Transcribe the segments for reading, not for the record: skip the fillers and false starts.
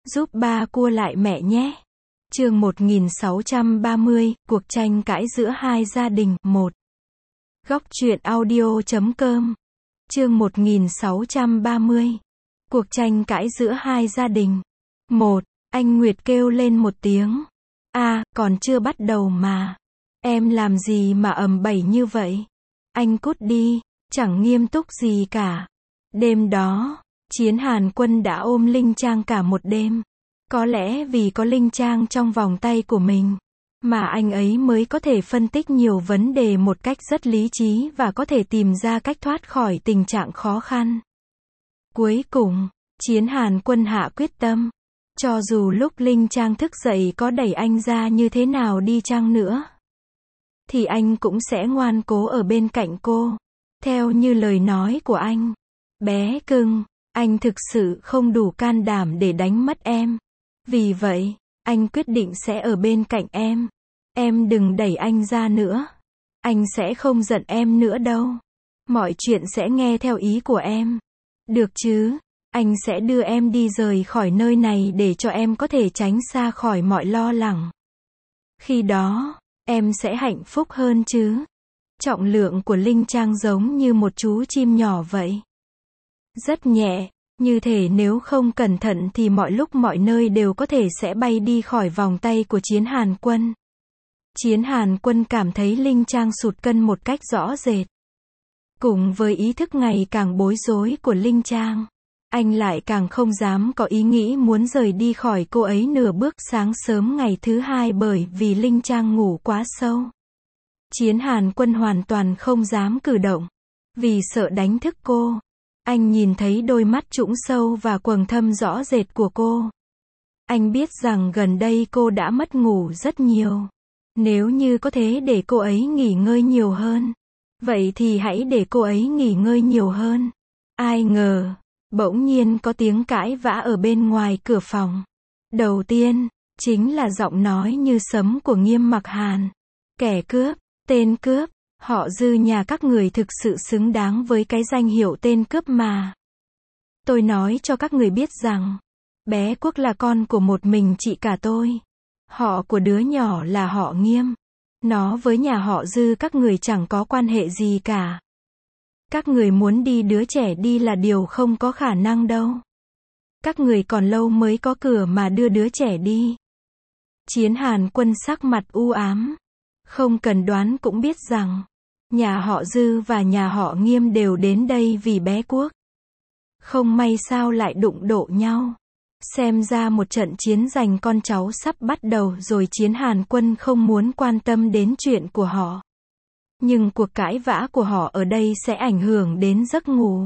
Giúp ba cua lại mẹ nhé. Chương 1630, cuộc tranh cãi giữa hai gia đình, 1. Góc truyện audio.com. Chương 1630. Cuộc tranh cãi giữa hai gia đình. 1. Anh Nguyệt kêu lên một tiếng. Còn chưa bắt đầu mà. Em làm gì mà ầm bẩy như vậy? Anh cút đi, chẳng nghiêm túc gì cả. Đêm đó, Chiến Hàn Quân đã ôm Linh Trang cả một đêm. Có lẽ vì có Linh Trang trong vòng tay của mình, mà anh ấy mới có thể phân tích nhiều vấn đề một cách rất lý trí và có thể tìm ra cách thoát khỏi tình trạng khó khăn. Cuối cùng, Chiến Hàn Quân hạ quyết tâm. Cho dù lúc Linh Trang thức dậy có đẩy anh ra như thế nào đi chăng nữa, thì anh cũng sẽ ngoan cố ở bên cạnh cô. Theo như lời nói của anh. Bé cưng, anh thực sự không đủ can đảm để đánh mất em. Vì vậy, anh quyết định sẽ ở bên cạnh em. Em đừng đẩy anh ra nữa. Anh sẽ không giận em nữa đâu. Mọi chuyện sẽ nghe theo ý của em. Được chứ? Anh sẽ đưa em đi rời khỏi nơi này để cho em có thể tránh xa khỏi mọi lo lắng. Khi đó, em sẽ hạnh phúc hơn chứ. Trọng lượng của Linh Trang giống như một chú chim nhỏ vậy. Rất nhẹ, như thể nếu không cẩn thận thì mọi lúc mọi nơi đều có thể sẽ bay đi khỏi vòng tay của Chiến Hàn Quân. Chiến Hàn Quân cảm thấy Linh Trang sụt cân một cách rõ rệt. Cùng với ý thức ngày càng bối rối của Linh Trang, anh lại càng không dám có ý nghĩ muốn rời đi khỏi cô ấy nửa bước sáng sớm ngày thứ hai bởi vì Linh Trang ngủ quá sâu. Chiến Hàn Quân hoàn toàn không dám cử động, vì sợ đánh thức cô. Anh nhìn thấy đôi mắt trũng sâu và quầng thâm rõ rệt của cô. Anh biết rằng gần đây cô đã mất ngủ rất nhiều. Nếu như có thể để cô ấy nghỉ ngơi nhiều hơn, vậy thì hãy để cô ấy nghỉ ngơi nhiều hơn. Ai ngờ, bỗng nhiên có tiếng cãi vã ở bên ngoài cửa phòng. Đầu tiên, chính là giọng nói như sấm của Nghiêm Mặc Hàn. Kẻ cướp, tên cướp. Họ Dư nhà các người thực sự xứng đáng với cái danh hiệu tên cướp mà. Tôi nói cho các người biết rằng, bé Quốc là con của một mình chị cả tôi. Họ của đứa nhỏ là họ Nghiêm. Nó với nhà họ Dư các người chẳng có quan hệ gì cả. Các người muốn đi đứa trẻ đi là điều không có khả năng đâu. Các người còn lâu mới có cửa mà đưa đứa trẻ đi. Chiến Hàn Quân sắc mặt u ám. Không cần đoán cũng biết rằng, nhà họ Dư và nhà họ Nghiêm đều đến đây vì bé Quốc. Không may sao lại đụng độ nhau. Xem ra một trận chiến giành con cháu sắp bắt đầu rồi. Chiến Hàn Quân không muốn quan tâm đến chuyện của họ. Nhưng cuộc cãi vã của họ ở đây sẽ ảnh hưởng đến giấc ngủ.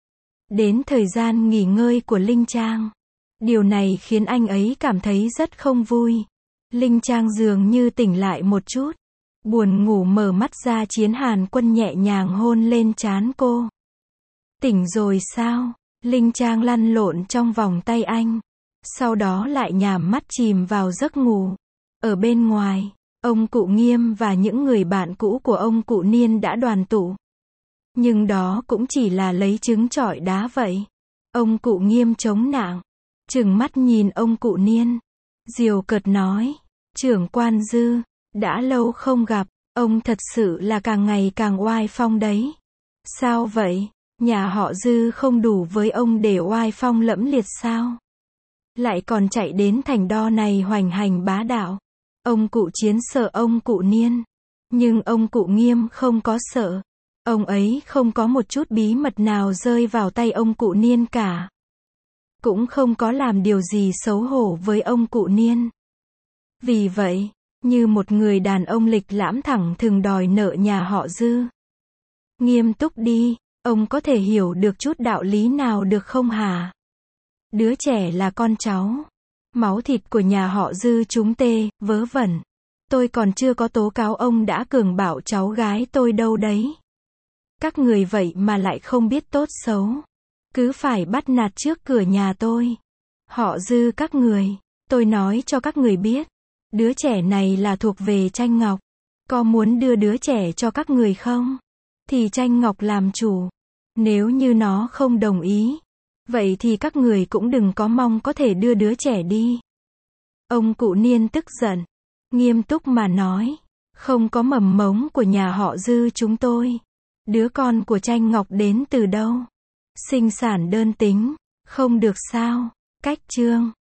Đến thời gian nghỉ ngơi của Linh Trang. Điều này khiến anh ấy cảm thấy rất không vui. Linh Trang dường như tỉnh lại một chút. Buồn ngủ mở mắt ra. Chiến Hàn Quân nhẹ nhàng hôn lên trán cô. Tỉnh rồi sao? Linh Trang lăn lộn trong vòng tay anh. Sau đó lại nhắm mắt chìm vào giấc ngủ. Ở bên ngoài, ông cụ Nghiêm và những người bạn cũ của ông cụ Niên đã đoàn tụ. Nhưng đó cũng chỉ là lấy trứng trọi đá vậy. Ông cụ Nghiêm chống nạng, trừng mắt nhìn ông cụ Niên. Diều cợt nói, trưởng quan Dư, đã lâu không gặp, ông thật sự là càng ngày càng oai phong đấy. Sao vậy? Nhà họ Dư không đủ với ông để oai phong lẫm liệt sao? Lại còn chạy đến thành đo này hoành hành bá đạo. Ông cụ Chiến sợ ông cụ Niên. Nhưng ông cụ Nghiêm không có sợ. Ông ấy không có một chút bí mật nào rơi vào tay ông cụ Niên cả. Cũng không có làm điều gì xấu hổ với ông cụ Niên. Vì vậy, như một người đàn ông lịch lãm thẳng thừng đòi nợ nhà họ Dư. Nghiêm túc đi, ông có thể hiểu được chút đạo lý nào được không hả? Đứa trẻ là con cháu. Máu thịt của nhà họ Dư chúng vớ vẩn. Tôi còn chưa có tố cáo ông đã cường bạo cháu gái tôi đâu đấy. Các người vậy mà lại không biết tốt xấu. Cứ phải bắt nạt trước cửa nhà tôi. Họ Dư các người, tôi nói cho các người biết. Đứa trẻ này là thuộc về Tranh Ngọc. Có muốn đưa đứa trẻ cho các người không? Thì Tranh Ngọc làm chủ. Nếu như nó không đồng ý, Vậy thì các người cũng đừng có mong có thể đưa đứa trẻ đi. Ông cụ Niên tức giận, nghiêm túc mà nói, không có mầm mống của nhà họ Dư chúng tôi. Đứa con của Tranh Ngọc đến từ đâu? Sinh sản đơn tính, không được sao? Cách chương